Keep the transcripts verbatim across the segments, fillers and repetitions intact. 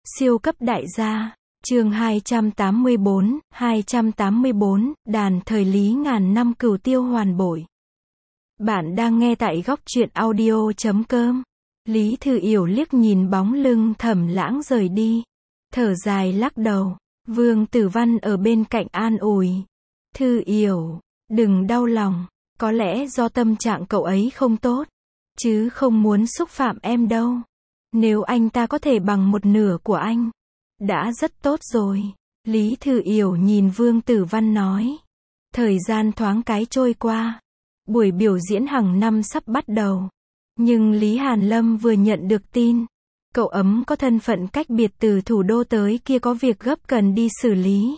Siêu cấp đại gia. Chương hai trăm tám mươi bốn, hai trăm tám mươi bốn, đàn thời Lý ngàn năm cửu tiêu hoàn bội. Bạn đang nghe tại góc truyện audio chấm com. Lý Thư Yểu liếc nhìn bóng lưng Thẩm Lãng rời đi, thở dài lắc đầu. Vương Tử Văn ở bên cạnh an ủi. Thư Yểu, đừng đau lòng, có lẽ do tâm trạng cậu ấy không tốt, chứ không muốn xúc phạm em đâu. Nếu anh ta có thể bằng một nửa của anh, đã rất tốt rồi. Lý Thư Yểu nhìn Vương Tử Văn nói. Thời gian thoáng cái trôi qua, buổi biểu diễn hàng năm sắp bắt đầu. Nhưng Lý Hàn Lâm vừa nhận được tin, cậu ấm có thân phận cách biệt từ thủ đô tới kia có việc gấp cần đi xử lý.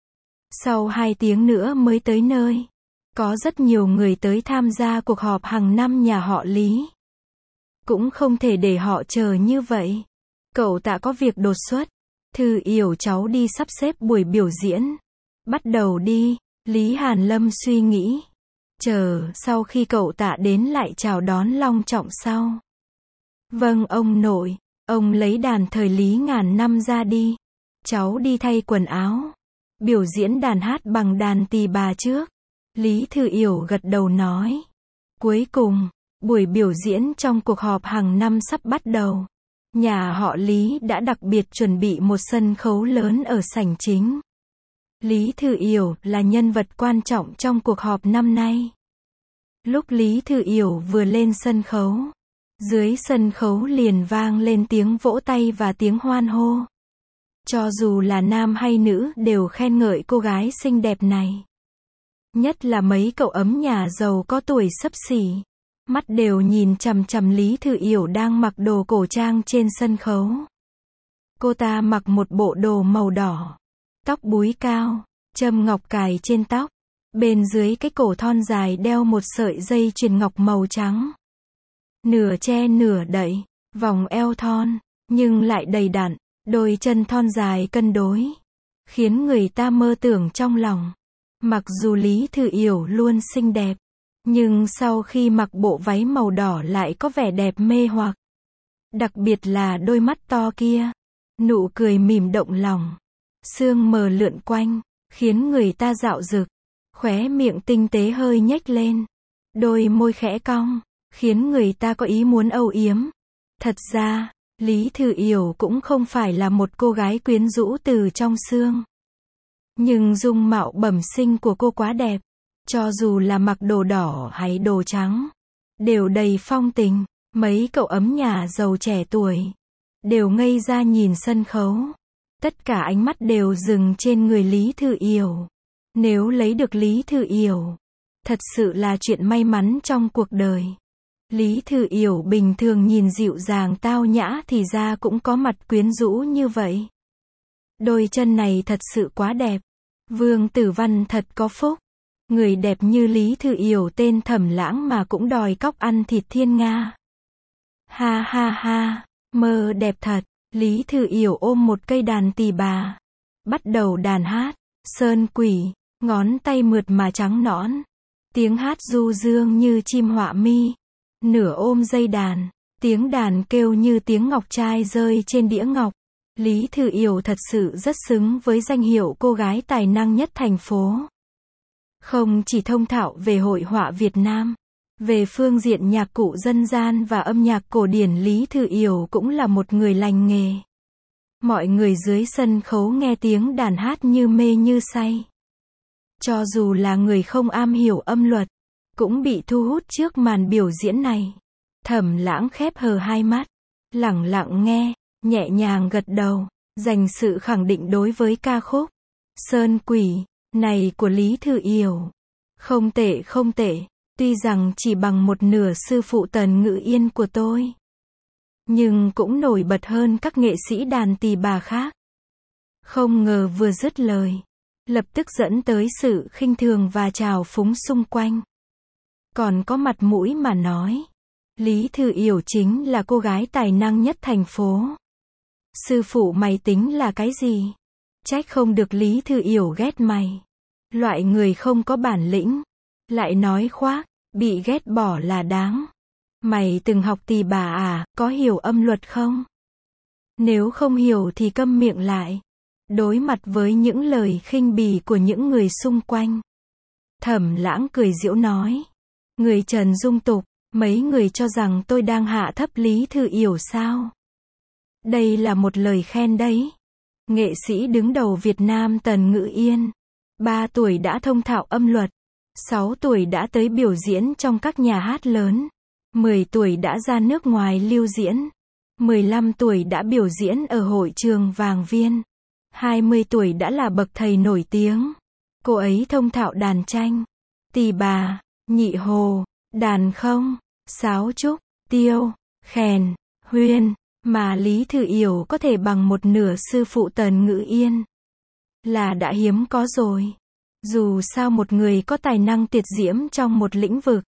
Sau hai tiếng nữa mới tới nơi. Có rất nhiều người tới tham gia cuộc họp hàng năm nhà họ Lý. Cũng không thể để họ chờ như vậy. Cậu Tạ có việc đột xuất. Thư Yểu cháu đi sắp xếp buổi biểu diễn. Bắt đầu đi. Lý Hàn Lâm suy nghĩ. Chờ sau khi cậu Tạ đến lại chào đón long trọng sau. Vâng ông nội. Ông lấy đàn thời Lý ngàn năm ra đi. Cháu đi thay quần áo. Biểu diễn đàn hát bằng đàn tỳ bà trước. Lý Thư Yểu gật đầu nói. Cuối cùng, buổi biểu diễn trong cuộc họp hàng năm sắp bắt đầu. Nhà họ Lý đã đặc biệt chuẩn bị một sân khấu lớn ở sảnh chính. Lý Thư Yểu là nhân vật quan trọng trong cuộc họp năm nay. Lúc Lý Thư Yểu vừa lên sân khấu, dưới sân khấu liền vang lên tiếng vỗ tay và tiếng hoan hô. Cho dù là nam hay nữ đều khen ngợi cô gái xinh đẹp này. Nhất là mấy cậu ấm nhà giàu có tuổi xấp xỉ. Mắt đều nhìn chằm chằm Lý Thư Yểu đang mặc đồ cổ trang trên sân khấu. Cô ta mặc một bộ đồ màu đỏ, tóc búi cao, châm ngọc cài trên tóc. Bên dưới cái cổ thon dài đeo một sợi dây chuyền ngọc màu trắng. Nửa che nửa đậy, vòng eo thon, nhưng lại đầy đặn, đôi chân thon dài cân đối, khiến người ta mơ tưởng trong lòng. Mặc dù Lý Thư Yểu luôn xinh đẹp, nhưng sau khi mặc bộ váy màu đỏ lại có vẻ đẹp mê hoặc. Đặc biệt là đôi mắt to kia, nụ cười mỉm động lòng, sương mờ lượn quanh, khiến người ta dạo dực, khóe miệng tinh tế hơi nhếch lên, đôi môi khẽ cong, khiến người ta có ý muốn âu yếm. Thật ra, Lý Thư Yểu cũng không phải là một cô gái quyến rũ từ trong xương. Nhưng dung mạo bẩm sinh của cô quá đẹp. Cho dù là mặc đồ đỏ hay đồ trắng, đều đầy phong tình. Mấy cậu ấm nhà giàu trẻ tuổi đều ngây ra nhìn sân khấu. Tất cả ánh mắt đều dừng trên người Lý Thư Yểu. Nếu lấy được Lý Thư Yểu, thật sự là chuyện may mắn trong cuộc đời. Lý Thư Yểu bình thường nhìn dịu dàng tao nhã thì ra cũng có mặt quyến rũ như vậy. Đôi chân này thật sự quá đẹp. Vương Tử Văn thật có phúc. Người đẹp như Lý Thư Yểu tên Thẩm Lãng mà cũng đòi cóc ăn thịt thiên nga. Ha ha ha, mơ đẹp thật. Lý Thư Yểu ôm một cây đàn tỳ bà, bắt đầu đàn hát. Sơn quỷ, ngón tay mượt mà trắng nõn, tiếng hát du dương như chim họa mi. Nửa ôm dây đàn, tiếng đàn kêu như tiếng ngọc trai rơi trên đĩa ngọc. Lý Thư Yểu thật sự rất xứng với danh hiệu cô gái tài năng nhất thành phố. Không chỉ thông thạo về hội họa Việt Nam, về phương diện nhạc cụ dân gian và âm nhạc cổ điển Lý Thư Yểu cũng là một người lành nghề. Mọi người dưới sân khấu nghe tiếng đàn hát như mê như say. Cho dù là người không am hiểu âm luật, cũng bị thu hút trước màn biểu diễn này. Thẩm Lãng khép hờ hai mắt, lẳng lặng nghe, nhẹ nhàng gật đầu, dành sự khẳng định đối với ca khúc Sơn Quỷ này của Lý Thư Yểu. Không tệ không tệ, tuy rằng chỉ bằng một nửa sư phụ Tần Ngự Yên của tôi, nhưng cũng nổi bật hơn các nghệ sĩ đàn tỳ bà khác. Không ngờ vừa dứt lời, lập tức dẫn tới sự khinh thường và trào phúng xung quanh. Còn có mặt mũi mà nói, Lý Thư Yểu chính là cô gái tài năng nhất thành phố. Sư phụ mày tính là cái gì? Trách không được Lý Thư Yểu ghét mày. Loại người không có bản lĩnh, lại nói khoác, bị ghét bỏ là đáng. Mày từng học tỳ bà à, có hiểu âm luật không? Nếu không hiểu thì câm miệng lại. Đối mặt với những lời khinh bỉ của những người xung quanh, Thẩm Lãng cười giễu nói. Người Trần dung tục, mấy người cho rằng tôi đang hạ thấp Lý Thư Yểu sao? Đây là một lời khen đấy. Nghệ sĩ đứng đầu Việt Nam Tần Ngữ Yên, ba tuổi đã thông thạo âm luật, sáu tuổi đã tới biểu diễn trong các nhà hát lớn, mười tuổi đã ra nước ngoài lưu diễn, mười lăm tuổi đã biểu diễn ở hội trường Vàng Viên, hai mươi tuổi đã là bậc thầy nổi tiếng. Cô ấy thông thạo đàn tranh, tỳ bà, nhị hồ, đàn không, sáo trúc, tiêu, khèn, huyên, mà Lý Thư Yểu có thể bằng một nửa sư phụ Tần Ngữ Yên là đã hiếm có rồi. Dù sao một người có tài năng tuyệt diễm trong một lĩnh vực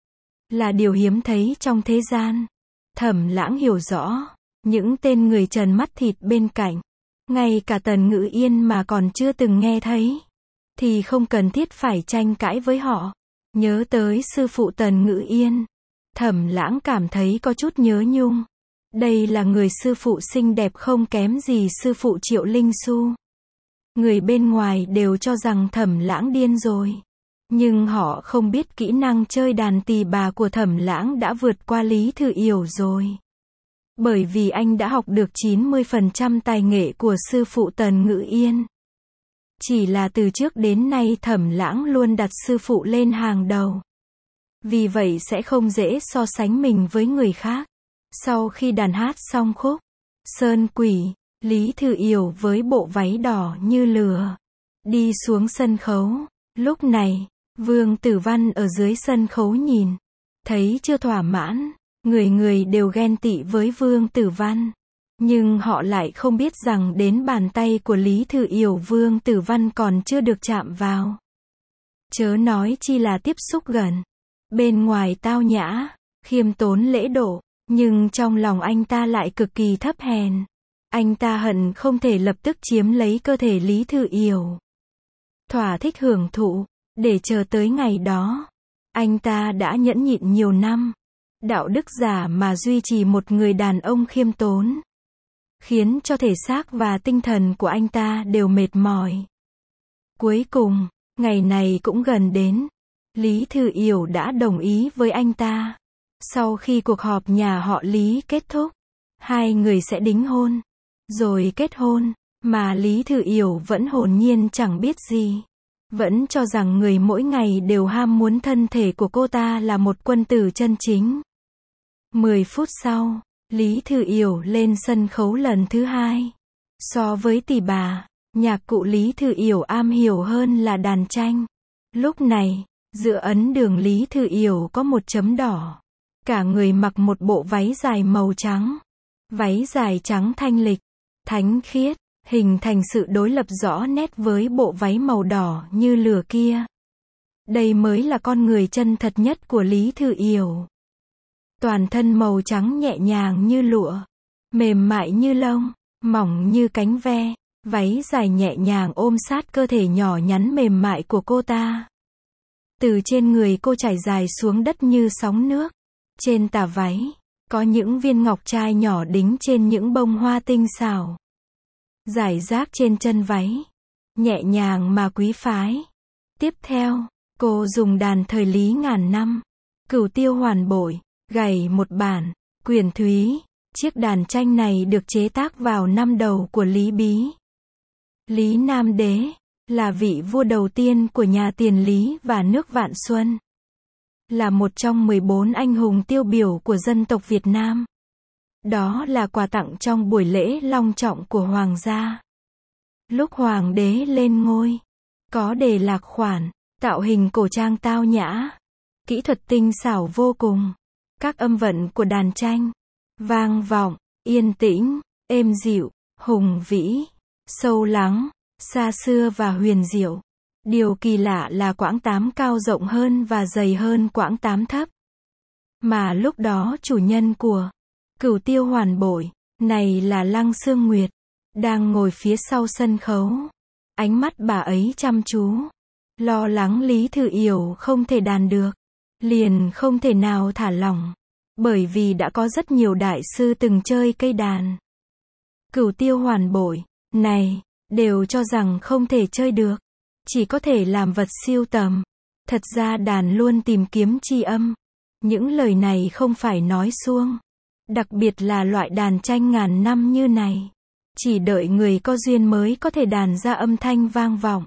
là điều hiếm thấy trong thế gian. Thẩm Lãng hiểu rõ, những tên người Trần mắt thịt bên cạnh, ngay cả Tần Ngữ Yên mà còn chưa từng nghe thấy, thì không cần thiết phải tranh cãi với họ. Nhớ tới sư phụ Tần Ngữ Yên, Thẩm Lãng cảm thấy có chút nhớ nhung. Đây là người sư phụ xinh đẹp không kém gì sư phụ Triệu Linh Xu. Người bên ngoài đều cho rằng Thẩm Lãng điên rồi. Nhưng họ không biết kỹ năng chơi đàn tỳ bà của Thẩm Lãng đã vượt qua Lý Thư Yểu rồi. Bởi vì anh đã học được chín mươi phần trăm tài nghệ của sư phụ Tần Ngữ Yên. Chỉ là từ trước đến nay Thẩm Lãng luôn đặt sư phụ lên hàng đầu. Vì vậy sẽ không dễ so sánh mình với người khác. Sau khi đàn hát xong khúc Sơn Quỷ, Lý Thư Yểu với bộ váy đỏ như lửa đi xuống sân khấu. Lúc này, Vương Tử Văn ở dưới sân khấu nhìn, thấy chưa thỏa mãn, người người đều ghen tị với Vương Tử Văn. Nhưng họ lại không biết rằng đến bàn tay của Lý Thư Yểu Vương Tử Văn còn chưa được chạm vào. Chớ nói chi là tiếp xúc gần. Bên ngoài tao nhã, khiêm tốn lễ độ, nhưng trong lòng anh ta lại cực kỳ thấp hèn. Anh ta hận không thể lập tức chiếm lấy cơ thể Lý Thư Yểu. Thỏa thích hưởng thụ, để chờ tới ngày đó. Anh ta đã nhẫn nhịn nhiều năm. Đạo đức giả mà duy trì một người đàn ông khiêm tốn. Khiến cho thể xác và tinh thần của anh ta đều mệt mỏi. Cuối cùng, ngày này cũng gần đến. Lý Thư Yểu đã đồng ý với anh ta. Sau khi cuộc họp nhà họ Lý kết thúc, hai người sẽ đính hôn, rồi kết hôn, mà Lý Thư Yểu vẫn hồn nhiên chẳng biết gì. Vẫn cho rằng người mỗi ngày đều ham muốn thân thể của cô ta là một quân tử chân chính. Mười phút sau, Lý Thư Yểu lên sân khấu lần thứ hai. So với tỳ bà, nhạc cụ Lý Thư Yểu am hiểu hơn là đàn tranh. Lúc này, giữa ấn đường Lý Thư Yểu có một chấm đỏ. Cả người mặc một bộ váy dài màu trắng. Váy dài trắng thanh lịch, thánh khiết, hình thành sự đối lập rõ nét với bộ váy màu đỏ như lửa kia. Đây mới là con người chân thật nhất của Lý Thư Yểu. Toàn thân màu trắng nhẹ nhàng như lụa, mềm mại như lông, mỏng như cánh ve, váy dài nhẹ nhàng ôm sát cơ thể nhỏ nhắn mềm mại của cô ta. Từ trên người cô trải dài xuống đất như sóng nước. Trên tà váy, có những viên ngọc trai nhỏ đính trên những bông hoa tinh xảo. Rải rác trên chân váy, nhẹ nhàng mà quý phái. Tiếp theo, cô dùng đàn thời Lý ngàn năm, Cửu Tiêu Hoàn Bội, gảy một bản, Quyền Thúy. Chiếc đàn tranh này được chế tác vào năm đầu của Lý Bí. Lý Nam Đế là vị vua đầu tiên của nhà Tiền Lý và nước Vạn Xuân. Là một trong mười bốn anh hùng tiêu biểu của dân tộc Việt Nam. Đó là quà tặng trong buổi lễ long trọng của hoàng gia. Lúc hoàng đế lên ngôi, có đề lạc khoản, tạo hình cổ trang tao nhã, kỹ thuật tinh xảo vô cùng. Các âm vận của đàn tranh, vang vọng, yên tĩnh, êm dịu, hùng vĩ, sâu lắng, xa xưa và huyền diệu. Điều kỳ lạ là quãng tám cao rộng hơn và dày hơn quãng tám thấp. Mà lúc đó chủ nhân của Cửu Tiêu Hoàn Bội này là Lăng Sương Nguyệt, đang ngồi phía sau sân khấu. Ánh mắt bà ấy chăm chú, lo lắng Lý Thư Yểu không thể đàn được, liền không thể nào thả lỏng, bởi vì đã có rất nhiều đại sư từng chơi cây đàn. Cửu tiêu hoàn bội, này, đều cho rằng không thể chơi được. Chỉ có thể làm vật siêu tầm. Thật ra đàn luôn tìm kiếm tri âm. Những lời này không phải nói suông. Đặc biệt là loại đàn tranh ngàn năm như này. Chỉ đợi người có duyên mới có thể đàn ra âm thanh vang vọng.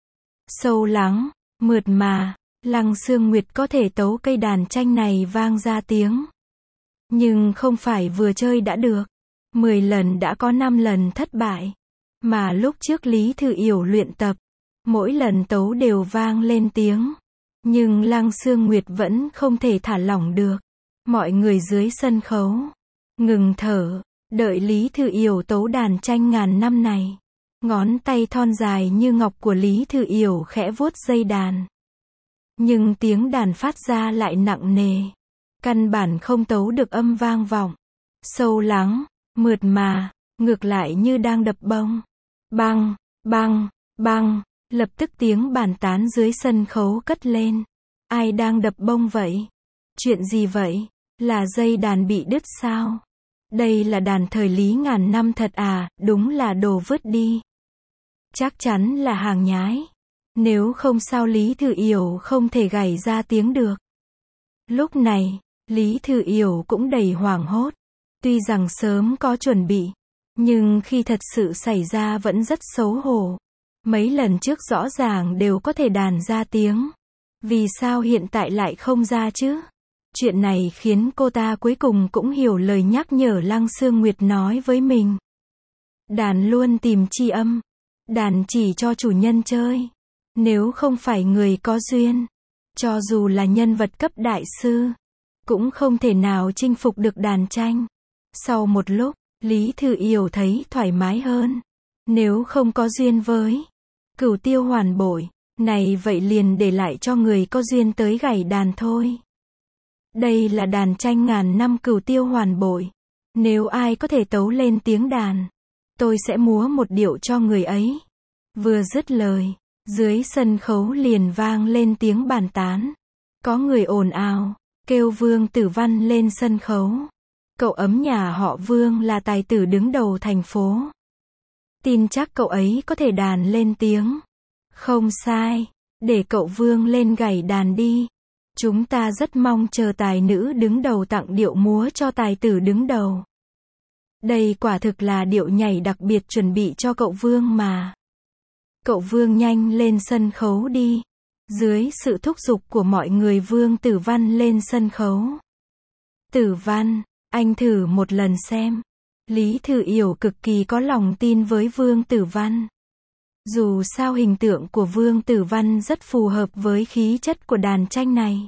Sâu lắng, mượt mà, Lăng Xương Nguyệt có thể tấu cây đàn tranh này vang ra tiếng. Nhưng không phải vừa chơi đã được. Mười lần đã có năm lần thất bại. Mà lúc trước Lý Thư Yểu luyện tập, mỗi lần tấu đều vang lên tiếng. Nhưng Lăng Xương Nguyệt vẫn không thể thả lỏng được. Mọi người dưới sân khấu ngừng thở, đợi Lý Thư Yểu tấu đàn tranh ngàn năm này. Ngón tay thon dài như ngọc của Lý Thư Yểu khẽ vuốt dây đàn. Nhưng tiếng đàn phát ra lại nặng nề. Căn bản không tấu được âm vang vọng. Sâu lắng, mượt mà, ngược lại như đang đập bông. Bang, bang, bang, lập tức tiếng bàn tán dưới sân khấu cất lên. Ai đang đập bông vậy? Chuyện gì vậy? Là dây đàn bị đứt sao? Đây là đàn thời Lý ngàn năm thật à, đúng là đồ vứt đi. Chắc chắn là hàng nhái. Nếu không sao Lý Thư Yểu không thể gảy ra tiếng được. Lúc này, Lý Thư Yểu cũng đầy hoảng hốt. Tuy rằng sớm có chuẩn bị, nhưng khi thật sự xảy ra vẫn rất xấu hổ. Mấy lần trước rõ ràng đều có thể đàn ra tiếng. Vì sao hiện tại lại không ra chứ? Chuyện này khiến cô ta cuối cùng cũng hiểu lời nhắc nhở Lăng Xương Nguyệt nói với mình. Đàn luôn tìm tri âm. Đàn chỉ cho chủ nhân chơi. Nếu không phải người có duyên, cho dù là nhân vật cấp đại sư, cũng không thể nào chinh phục được đàn tranh. Sau một lúc, Lý Thư Yểu thấy thoải mái hơn. Nếu không có duyên với cửu tiêu hoàn bội, này vậy liền để lại cho người có duyên tới gảy đàn thôi. Đây là đàn tranh ngàn năm cửu tiêu hoàn bội. Nếu ai có thể tấu lên tiếng đàn, tôi sẽ múa một điệu cho người ấy. Vừa dứt lời, dưới sân khấu liền vang lên tiếng bàn tán. Có người ồn ào, kêu Vương Tử Văn lên sân khấu. Cậu ấm nhà họ Vương là tài tử đứng đầu thành phố. Tin chắc cậu ấy có thể đàn lên tiếng. Không sai, để cậu Vương lên gảy đàn đi. Chúng ta rất mong chờ tài nữ đứng đầu tặng điệu múa cho tài tử đứng đầu. Đây quả thực là điệu nhảy đặc biệt chuẩn bị cho cậu Vương mà. Cậu Vương nhanh lên sân khấu đi. Dưới sự thúc giục của mọi người Vương Tử Văn lên sân khấu. Tử Văn, anh thử một lần xem. Lý Thư Yểu cực kỳ có lòng tin với Vương Tử Văn. Dù sao hình tượng của Vương Tử Văn rất phù hợp với khí chất của đàn tranh này.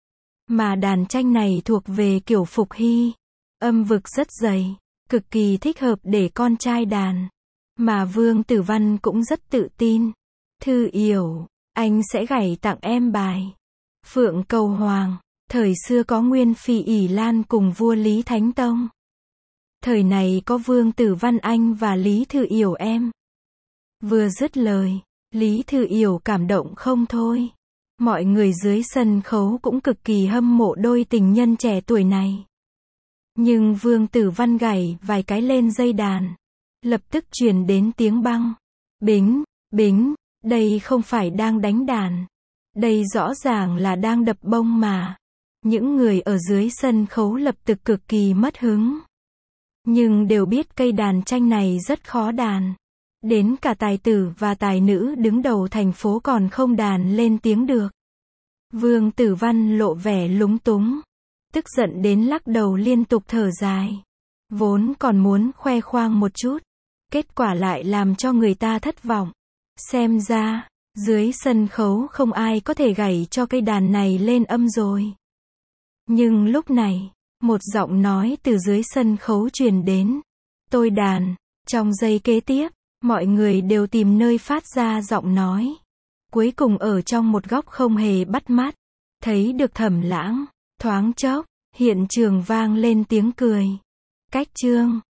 Mà đàn tranh này thuộc về kiểu phục hy. Âm vực rất dày, cực kỳ thích hợp để con trai đàn. Mà Vương Tử Văn cũng rất tự tin. Thư Yểu, anh sẽ gảy tặng em bài Phượng Cầu Hoàng. Thời xưa có Nguyên Phi ỷ Lan cùng vua Lý Thánh Tông. Thời này có Vương Tử Văn anh và Lý Thư Yểu em. Vừa dứt lời, Lý Thư Yểu cảm động không thôi. Mọi người dưới sân khấu cũng cực kỳ hâm mộ đôi tình nhân trẻ tuổi này. Nhưng Vương Tử Văn gảy vài cái lên dây đàn. Lập tức truyền đến tiếng băng. Bính, bính, đây không phải đang đánh đàn. Đây rõ ràng là đang đập bông mà. Những người ở dưới sân khấu lập tức cực kỳ mất hứng. Nhưng đều biết cây đàn tranh này rất khó đàn. Đến cả tài tử và tài nữ đứng đầu thành phố còn không đàn lên tiếng được. Vương Tử Văn lộ vẻ lúng túng. Tức giận đến lắc đầu liên tục thở dài. Vốn còn muốn khoe khoang một chút. Kết quả lại làm cho người ta thất vọng. Xem ra, dưới sân khấu không ai có thể gảy cho cây đàn này lên âm rồi. Nhưng lúc này, một giọng nói từ dưới sân khấu truyền đến. Tôi đàn. Trong giây kế tiếp, mọi người đều tìm nơi phát ra giọng nói. Cuối cùng ở trong một góc không hề bắt mắt, thấy được Thẩm Lãng. Thoáng chốc, hiện trường vang lên tiếng cười. Cách chương